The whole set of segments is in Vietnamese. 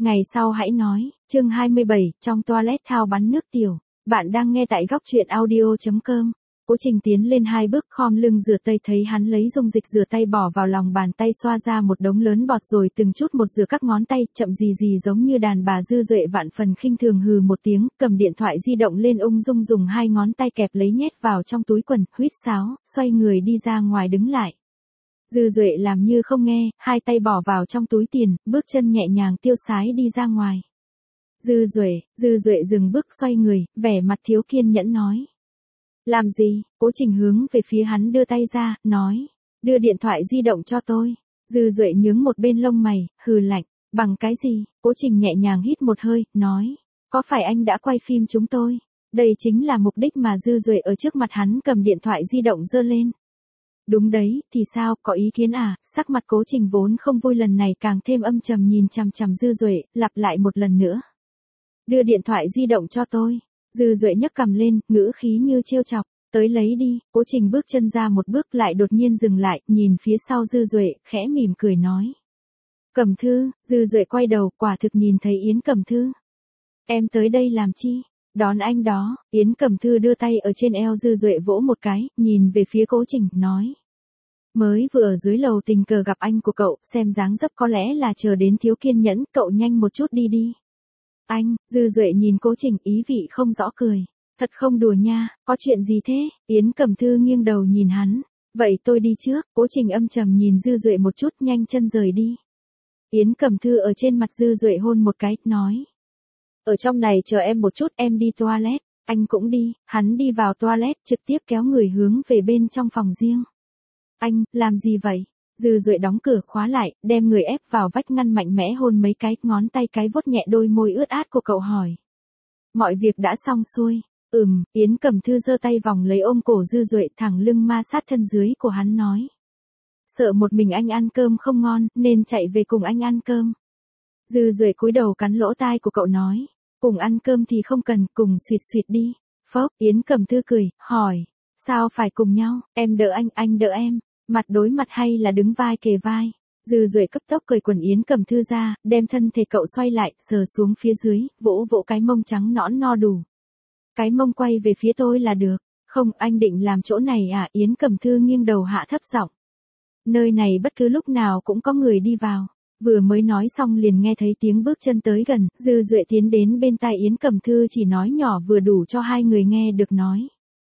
Ngày sau hãy nói, chương 27, trong toilet thao bắn nước tiểu. Bạn đang nghe tại góc truyện audio.com. Cố Trình tiến lên 2 bước khom lưng rửa tay, thấy hắn lấy dung dịch rửa tay bỏ vào lòng bàn tay xoa ra một đống lớn bọt rồi từng chút một rửa các ngón tay, chậm gì gì giống như đàn bà Dư Duệ vạn phần khinh thường hừ một tiếng, cầm điện thoại di động lên ung dung dùng 2 ngón tay kẹp lấy nhét vào trong túi quần, huýt sáo, xoay người đi ra ngoài đứng lại. Dư Duệ làm như không nghe, 2 tay bỏ vào trong túi tiền, bước chân nhẹ nhàng tiêu sái đi ra ngoài. Dư Duệ dừng bước xoay người, vẻ mặt thiếu kiên nhẫn nói. Làm gì? Cố Trình hướng về phía hắn đưa tay ra, nói. Đưa điện thoại di động cho tôi. Dư Duệ nhướng một bên lông mày, hừ lạnh. Bằng cái gì? Cố Trình nhẹ nhàng hít một hơi, nói. Có phải anh đã quay phim chúng tôi? Đây chính là mục đích mà Dư Duệ ở trước mặt hắn cầm điện thoại di động giơ lên. Đúng đấy, thì sao, có ý kiến à? Sắc mặt Cố Trình vốn không vui lần này càng thêm âm trầm nhìn chằm chằm Dư Duệ, lặp lại một lần nữa. Đưa điện thoại di động cho tôi. Dư Duệ nhấc cằm lên, ngữ khí như trêu chọc. Tới lấy đi. Cố Trình bước chân ra một bước lại đột nhiên dừng lại, nhìn phía sau Dư Duệ, khẽ mỉm cười nói. Cẩm Thư. Dư Duệ quay đầu, quả thực nhìn thấy Yến Cẩm Thư. Em tới đây làm chi? Đón anh đó. Yến Cẩm Thư đưa tay ở trên eo Dư Duệ vỗ một cái, nhìn về phía Cố Trình, nói. Mới vừa ở dưới lầu tình cờ gặp anh của cậu, xem dáng dấp có lẽ là chờ đến thiếu kiên nhẫn, cậu nhanh một chút đi đi. Anh. Dư Duệ nhìn Cố Trình, ý vị không rõ cười. Thật không đùa nha, có chuyện gì thế? Yến Cẩm Thư nghiêng đầu nhìn hắn. Vậy tôi đi trước. Cố Trình âm trầm nhìn Dư Duệ một chút, nhanh chân rời đi. Yến Cẩm Thư ở trên mặt Dư Duệ hôn một cái, nói. Ở trong này chờ em một chút, em đi toilet. Anh cũng đi. Hắn đi vào toilet, trực tiếp kéo người hướng về bên trong phòng riêng. Anh, làm gì vậy? Dư Duệ đóng cửa khóa lại, đem người ép vào vách ngăn mạnh mẽ hôn mấy cái, ngón tay cái vuốt nhẹ đôi môi ướt át của cậu hỏi. Mọi việc đã xong xuôi. Yến Cẩm Thư giơ tay vòng lấy ôm cổ Dư Duệ, thẳng lưng ma sát thân dưới của hắn nói. Sợ một mình anh ăn cơm không ngon, nên chạy về cùng anh ăn cơm. Dư Duệ cúi đầu cắn lỗ tai của cậu nói. Cùng ăn cơm thì không cần, cùng xuyệt đi. Phốc. Yến Cẩm Thư cười, hỏi. Sao phải cùng nhau, em đỡ anh đỡ em. Mặt đối mặt hay là đứng vai kề vai? Dư Duệ cấp tốc cởi quần Yến Cẩm Thư ra, đem thân thể cậu xoay lại, sờ xuống phía dưới, vỗ vỗ cái mông trắng nõn no đủ. Cái mông quay về phía tôi là được. Không, anh định làm chỗ này à? Yến Cẩm Thư nghiêng đầu hạ thấp giọng. Nơi này bất cứ lúc nào cũng có người đi vào. Vừa mới nói xong liền nghe thấy tiếng bước chân tới gần, Dư Duệ tiến đến bên tai Yến Cẩm Thư chỉ nói nhỏ vừa đủ cho hai người nghe được nói.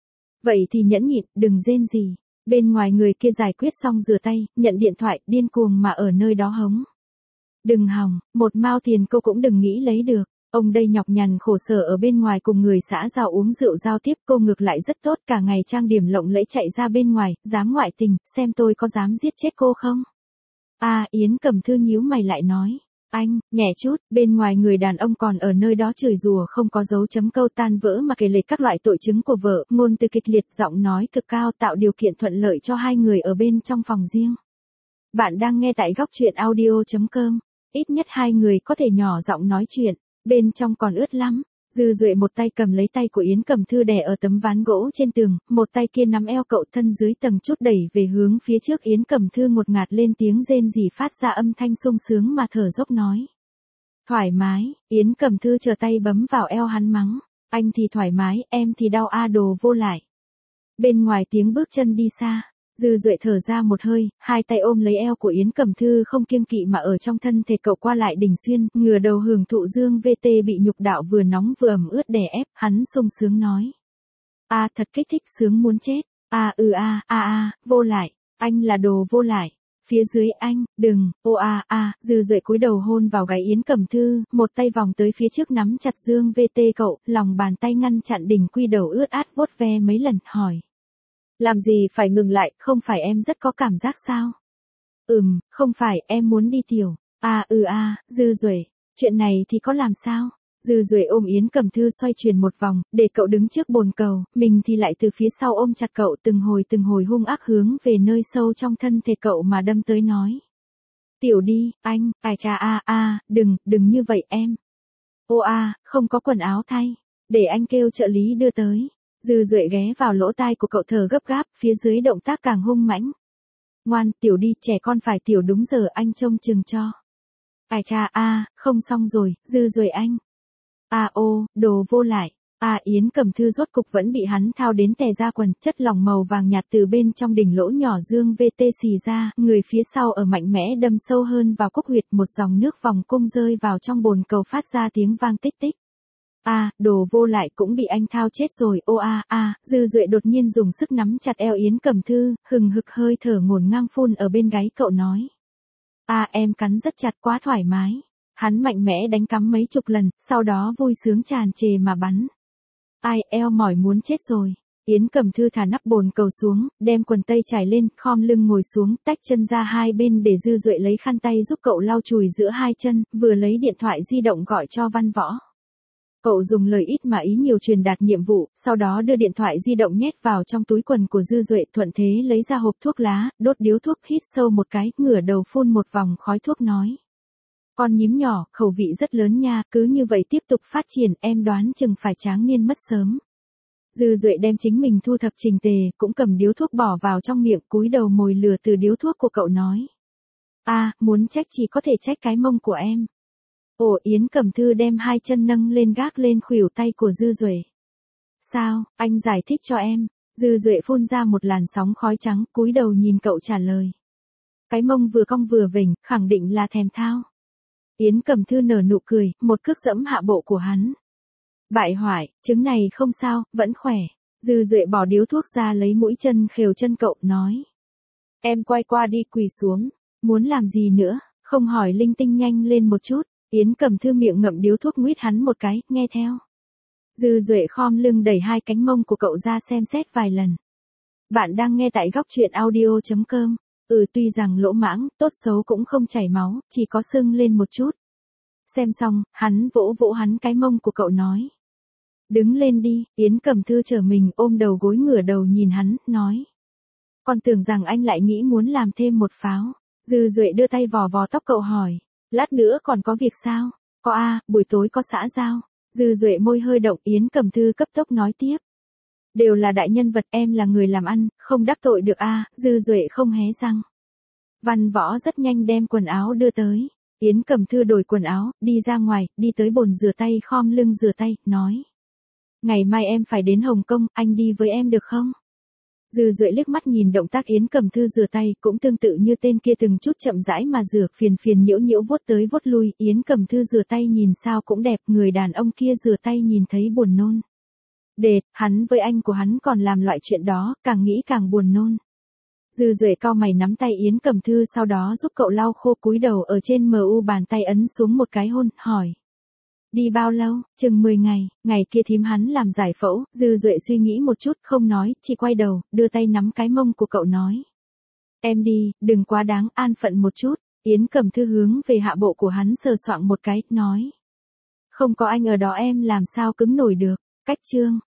Vậy thì nhẫn nhịn, đừng rên gì. Bên ngoài người kia giải quyết xong rửa tay, nhận điện thoại, điên cuồng mà ở nơi đó hống. Đừng hòng, một mao tiền cô cũng đừng nghĩ lấy được. Ông đây nhọc nhằn khổ sở ở bên ngoài cùng người xã giao uống rượu giao tiếp, cô ngược lại rất tốt, cả ngày trang điểm lộng lẫy chạy ra bên ngoài, dám ngoại tình, xem tôi có dám giết chết cô không? Yến Cẩm Thư nhíu mày lại nói. Anh, nhẹ chút, bên ngoài người đàn ông còn ở nơi đó chửi rủa không có dấu chấm câu tan vỡ mà kể lể các loại tội chứng của vợ, ngôn từ kịch liệt, giọng nói cực cao tạo điều kiện thuận lợi cho hai người ở bên trong phòng riêng. Bạn đang nghe tại góc truyện audio.com, ít nhất hai người có thể nhỏ giọng nói chuyện, bên trong còn ướt lắm. Dư Duệ một tay cầm lấy tay của Yến Cẩm Thư đè ở tấm ván gỗ trên tường, một tay kia nắm eo cậu, thân dưới tầng chút đẩy về hướng phía trước. Yến Cẩm Thư ngột ngạt lên tiếng rên rỉ phát ra âm thanh sung sướng mà thở dốc nói. Thoải mái. Yến Cẩm Thư chờ tay bấm vào eo hắn mắng. Anh thì thoải mái, em thì đau đồ vô lại. Bên ngoài tiếng bước chân đi xa. Dư Duệ thở ra một hơi, hai tay ôm lấy eo của Yến Cẩm Thư không kiêng kỵ mà ở trong thân thể cậu qua lại đỉnh xuyên, ngửa đầu hưởng thụ dương VT bị nhục đạo vừa nóng vừa ẩm ướt đè ép, hắn sung sướng nói. Thật kích thích, sướng muốn chết. Vô lại, anh là đồ vô lại. Phía dưới anh, đừng, Dư Duệ cúi đầu hôn vào gáy Yến Cẩm Thư, một tay vòng tới phía trước nắm chặt dương VT cậu, lòng bàn tay ngăn chặn đỉnh quy đầu ướt át vuốt ve mấy lần, hỏi. Làm gì phải ngừng lại, không phải em rất có cảm giác sao? Không phải, em muốn đi tiểu. Dư Duệ, chuyện này thì có làm sao? Dư Duệ ôm Yến Cẩm Thư xoay chuyển một vòng, để cậu đứng trước bồn cầu, mình thì lại từ phía sau ôm chặt cậu, từng hồi hung ác hướng về nơi sâu trong thân thể cậu mà đâm tới nói. Tiểu đi, anh, đừng như vậy em. Không có quần áo thay, để anh kêu trợ lý đưa tới. Dư Duệ ghé vào lỗ tai của cậu thở gấp gáp, phía dưới động tác càng hung mãnh. Ngoan, tiểu đi, trẻ con phải tiểu đúng giờ, anh trông chừng cho. Ai cha không xong rồi, Dư Duệ anh. Ô, đồ vô lại. Yến Cẩm Thư rốt cục vẫn bị hắn thao đến tè ra quần, chất lỏng màu vàng nhạt từ bên trong đỉnh lỗ nhỏ dương VT xì ra, người phía sau ở mạnh mẽ đâm sâu hơn vào cúc huyệt, một dòng nước vòng cung rơi vào trong bồn cầu phát ra tiếng vang tích tích. Đồ vô lại cũng bị anh thao chết rồi, Dư Duệ đột nhiên dùng sức nắm chặt eo Yến Cẩm Thư, hừng hực hơi thở ngổn ngang phun ở bên gáy cậu nói. Em cắn rất chặt, quá thoải mái. Hắn mạnh mẽ đánh cắm mấy chục lần, sau đó vui sướng tràn trề mà bắn. Eo mỏi muốn chết rồi. Yến Cẩm Thư thả nắp bồn cầu xuống, đem quần tây trải lên, khom lưng ngồi xuống, tách chân ra hai bên để Dư Duệ lấy khăn tay giúp cậu lau chùi giữa hai chân, vừa lấy điện thoại di động gọi cho Văn Võ. Cậu dùng lời ít mà ý nhiều truyền đạt nhiệm vụ, sau đó đưa điện thoại di động nhét vào trong túi quần của Dư Duệ, thuận thế lấy ra hộp thuốc lá, đốt điếu thuốc, hít sâu một cái, ngửa đầu phun một vòng khói thuốc nói. Con nhím nhỏ, khẩu vị rất lớn nha, cứ như vậy tiếp tục phát triển, em đoán chừng phải tráng niên mất sớm. Dư Duệ đem chính mình thu thập chỉnh tề, cũng cầm điếu thuốc bỏ vào trong miệng, cúi đầu mồi lửa từ điếu thuốc của cậu nói. Muốn trách chỉ có thể trách cái mông của em. Yến Cẩm Thư đem hai chân nâng lên gác lên khuỷu tay của Dư Duệ. Sao, anh giải thích cho em. Dư Duệ phun ra một làn sóng khói trắng, cúi đầu nhìn cậu trả lời. Cái mông vừa cong vừa vểnh, khẳng định là thèm thao. Yến Cẩm Thư nở nụ cười, một cước dẫm hạ bộ của hắn. Bại hoại, chứng này không sao, vẫn khỏe. Dư Duệ bỏ điếu thuốc ra lấy mũi chân khều chân cậu, nói. Em quay qua đi, quỳ xuống. Muốn làm gì nữa, không hỏi linh tinh, nhanh lên một chút. Yến Cẩm Thư miệng ngậm điếu thuốc nguyết hắn một cái, nghe theo. Dư Duệ khom lưng đẩy hai cánh mông của cậu ra xem xét vài lần. Bạn đang nghe tại góc truyện audio.com. Tuy rằng lỗ mãng, tốt xấu cũng không chảy máu, chỉ có sưng lên một chút. Xem xong, hắn vỗ vỗ hắn cái mông của cậu nói. Đứng lên đi. Yến Cẩm Thư trở mình ôm đầu gối ngửa đầu nhìn hắn, nói. Con tưởng rằng anh lại nghĩ muốn làm thêm một pháo. Dư Duệ đưa tay vò vò tóc cậu hỏi. Lát nữa còn có việc sao? Có buổi tối có xã giao. Dư Duệ môi hơi động, Yến Cẩm Thư cấp tốc nói tiếp. Đều là đại nhân vật, em là người làm ăn, không đắc tội được Dư Duệ không hé răng. Văn Võ rất nhanh đem quần áo đưa tới. Yến Cẩm Thư đổi quần áo, đi ra ngoài, đi tới bồn rửa tay, khom lưng rửa tay, nói. Ngày mai em phải đến Hồng Kông, anh đi với em được không? Dư Duệ liếc mắt nhìn động tác Yến Cẩm Thư rửa tay, cũng tương tự như tên kia từng chút chậm rãi mà rửa, phiền phiền nhiễu nhiễu vuốt tới vuốt lui. Yến Cẩm Thư rửa tay nhìn sao cũng đẹp, người đàn ông kia rửa tay nhìn thấy buồn nôn. Hắn với anh của hắn còn làm loại chuyện đó, càng nghĩ càng buồn nôn. Dư Duệ cau mày nắm tay Yến Cẩm Thư, sau đó giúp cậu lau khô, cúi đầu ở trên MU bàn tay ấn xuống một cái hôn, hỏi. Đi bao lâu? Chừng 10 ngày, ngày kia thím hắn làm giải phẫu. Dư Duệ suy nghĩ một chút, không nói, chỉ quay đầu, đưa tay nắm cái mông của cậu nói. Em đi, đừng quá đáng, an phận một chút. Yến Cẩm Thư hướng về hạ bộ của hắn sờ soạng một cái, nói. Không có anh ở đó em làm sao cứng nổi được. Cách chương.